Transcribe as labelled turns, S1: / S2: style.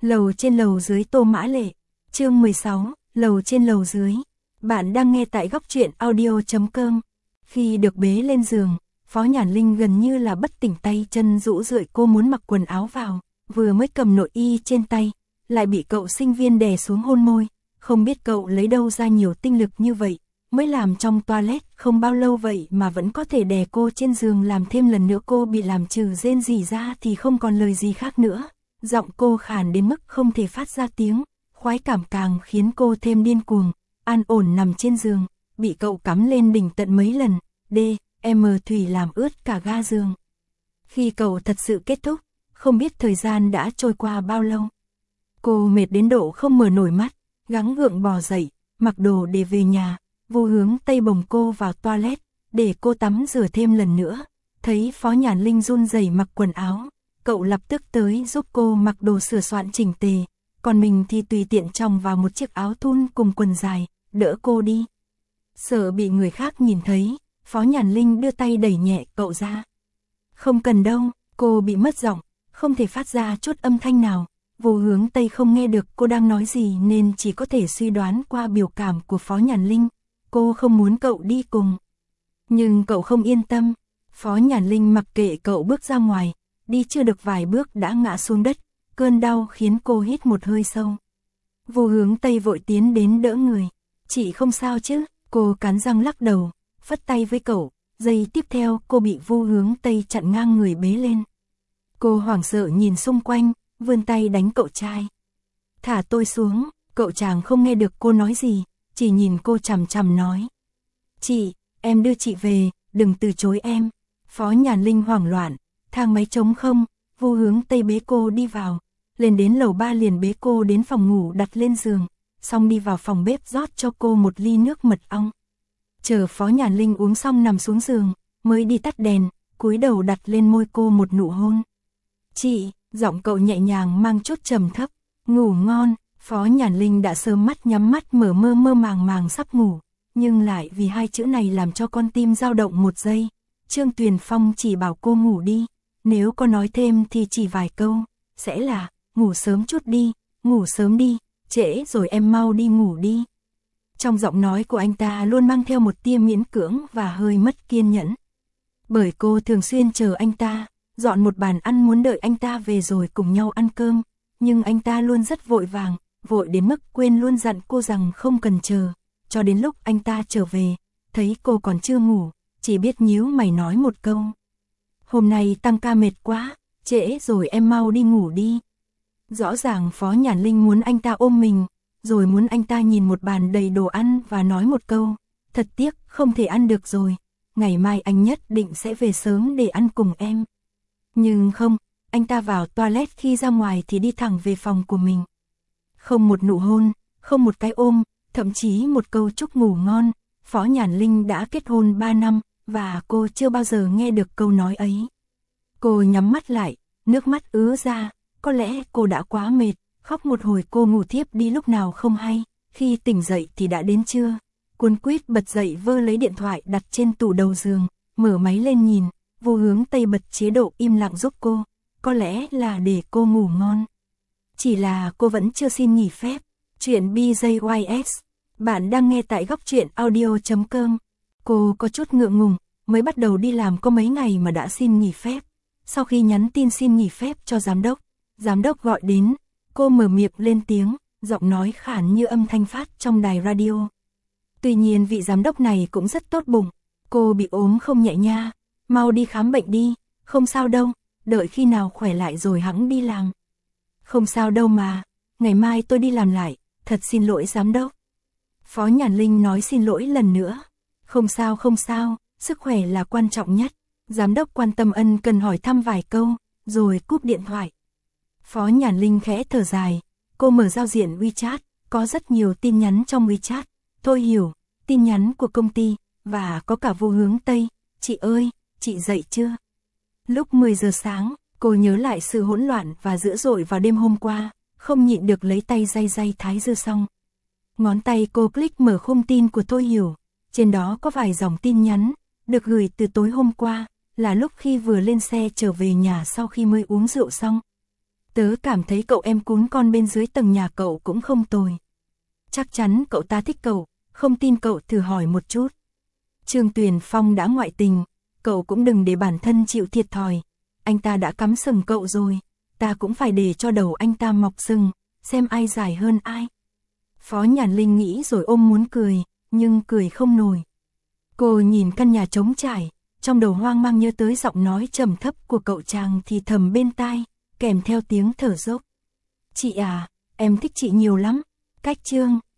S1: Lầu trên lầu dưới Tô Mã Lệ. Chương 16, lầu trên lầu dưới. Bạn đang nghe tại góc truyện audio.com. Khi được bế lên giường, Phó Nhàn Linh gần như là bất tỉnh, tay chân rũ rượi, cô muốn mặc quần áo vào, vừa mới cầm nội y trên tay, lại bị cậu sinh viên đè xuống hôn môi. Không biết cậu lấy đâu ra nhiều tinh lực như vậy, mới làm trong toilet không bao lâu vậy mà vẫn có thể đè cô trên giường làm thêm lần nữa. Cô bị làm trừ rên rỉ ra thì không còn lời gì khác nữa. Giọng cô khàn đến mức không thể phát ra tiếng, khoái cảm càng khiến cô thêm điên cuồng. An ổn nằm trên giường, bị cậu cắm lên đỉnh tận mấy lần, thủy làm ướt cả ga giường. Khi cậu thật sự kết thúc, không biết thời gian đã trôi qua bao lâu. Cô mệt đến độ không mở nổi mắt, gắng gượng bò dậy, mặc đồ để về nhà. Vô Hướng Tây bồng cô vào toilet, để cô tắm rửa thêm lần nữa. Thấy Phó Nhàn Linh run rẩy mặc quần áo, cậu lập tức tới giúp cô mặc đồ sửa soạn chỉnh tề, còn mình thì tùy tiện chồng vào một chiếc áo thun cùng quần dài, đỡ cô đi. Sợ bị người khác nhìn thấy, Phó Nhàn Linh đưa tay đẩy nhẹ cậu ra. Không cần đâu, cô bị mất giọng, không thể phát ra chút âm thanh nào. Vô Hướng Tây không nghe được cô đang nói gì nên chỉ có thể suy đoán qua biểu cảm của Phó Nhàn Linh. Cô không muốn cậu đi cùng. Nhưng cậu không yên tâm. Phó Nhàn Linh mặc kệ cậu bước ra ngoài, đi chưa được vài bước đã ngã xuống đất. Cơn đau khiến cô hít một hơi sâu. Vô Hướng Tây vội tiến đến đỡ người. Chị không sao chứ? Cô cắn răng lắc đầu, phất tay với cậu. Giây tiếp theo cô bị Vô Hướng Tây chặn ngang người bế lên. Cô hoảng sợ nhìn xung quanh, vươn tay đánh cậu trai. Thả tôi xuống. Cậu chàng không nghe được cô nói gì, chỉ nhìn cô chằm chằm nói. Chị, em đưa chị về, đừng từ chối em. Phó Nhàn Linh hoảng loạn, thang máy trống không. Vô Hướng Tây bế cô đi vào, lên đến lầu 3 liền bế cô đến phòng ngủ đặt lên giường, xong đi vào phòng bếp rót cho cô một ly nước mật ong. Chờ Phó Nhàn Linh uống xong nằm xuống giường, mới đi tắt đèn, cúi đầu đặt lên môi cô một nụ hôn. Chị, giọng cậu nhẹ nhàng mang chút trầm thấp. Ngủ ngon. Phó Nhàn Linh đã sớm mắt nhắm mắt mở mơ mơ màng sắp ngủ, nhưng lại vì hai chữ này làm cho con tim dao động một giây. Trương Tuyền Phong chỉ bảo cô ngủ đi, nếu có nói thêm thì chỉ vài câu, sẽ là, ngủ sớm chút đi, ngủ sớm đi, trễ rồi em mau đi ngủ đi. Trong giọng nói của anh ta luôn mang theo một tia miễn cưỡng và hơi mất kiên nhẫn. Bởi cô thường xuyên chờ anh ta, dọn một bàn ăn muốn đợi anh ta về rồi cùng nhau ăn cơm, nhưng anh ta luôn rất vội vàng, vội đến mức quên luôn dặn cô rằng không cần chờ, cho đến lúc anh ta trở về, thấy cô còn chưa ngủ, chỉ biết nhíu mày nói một câu. Hôm nay tăng ca mệt quá, trễ rồi em mau đi ngủ đi. Rõ ràng Phó Nhàn Linh muốn anh ta ôm mình, rồi muốn anh ta nhìn một bàn đầy đồ ăn và nói một câu, thật tiếc không thể ăn được rồi, ngày mai anh nhất định sẽ về sớm để ăn cùng em. Nhưng không, anh ta vào toilet khi ra ngoài thì đi thẳng về phòng của mình. Không một nụ hôn, không một cái ôm, thậm chí một câu chúc ngủ ngon. Phó Nhàn Linh đã kết hôn 3 năm, và cô chưa bao giờ nghe được câu nói ấy. Cô nhắm mắt lại, nước mắt ứa ra, có lẽ cô đã quá mệt, khóc một hồi cô ngủ thiếp đi lúc nào không hay, khi tỉnh dậy thì đã đến trưa. Cuốn quýt bật dậy vơ lấy điện thoại đặt trên tủ đầu giường, mở máy lên nhìn, Vô Hướng Tây bật chế độ im lặng giúp cô, có lẽ là để cô ngủ ngon. Chỉ là cô vẫn chưa xin nghỉ phép. Chuyện BJYS, bạn đang nghe tại góc truyện audio.com. Cô có chút ngượng ngùng, mới bắt đầu đi làm có mấy ngày mà đã xin nghỉ phép. Sau khi nhắn tin xin nghỉ phép cho giám đốc gọi đến, cô mở miệng lên tiếng, giọng nói khản như âm thanh phát trong đài radio. Tuy nhiên vị giám đốc này cũng rất tốt bụng, cô bị ốm không nhẹ nha, mau đi khám bệnh đi, không sao đâu, đợi khi nào khỏe lại rồi hẵng đi làm. Không sao đâu mà, ngày mai tôi đi làm lại, thật xin lỗi giám đốc. Phó Nhàn Linh nói xin lỗi lần nữa. Không sao, sức khỏe là quan trọng nhất. Giám đốc quan tâm ân cần hỏi thăm vài câu, rồi cúp điện thoại. Phó Nhàn Linh khẽ thở dài, cô mở giao diện WeChat, có rất nhiều tin nhắn trong WeChat. Tôi hiểu, tin nhắn của công ty, và có cả Vô Hướng Tây. Chị ơi, chị dậy chưa? Lúc 10 giờ sáng, cô nhớ lại sự hỗn loạn và dữ dội vào đêm hôm qua, không nhịn được lấy tay day thái dương xong. Ngón tay cô click mở khung tin của Tôi Hiểu, trên đó có vài dòng tin nhắn, được gửi từ tối hôm qua, là lúc khi vừa lên xe trở về nhà sau khi mới uống rượu xong. Tớ cảm thấy cậu em cún con bên dưới tầng nhà cậu cũng không tồi. Chắc chắn cậu ta thích cậu, không tin cậu thử hỏi một chút. Trương Tuyền Phong đã ngoại tình, cậu cũng đừng để bản thân chịu thiệt thòi. Anh ta đã cắm sừng cậu rồi, ta cũng phải để cho đầu anh ta mọc sừng, xem ai dài hơn ai. Phó Nhàn Linh nghĩ rồi ôm muốn cười, nhưng cười không nổi. Cô nhìn căn nhà trống trải, trong đầu hoang mang nhớ tới giọng nói trầm thấp của cậu chàng thì thầm bên tai, kèm theo tiếng thở dốc. Chị à, em thích chị nhiều lắm. Cách Chương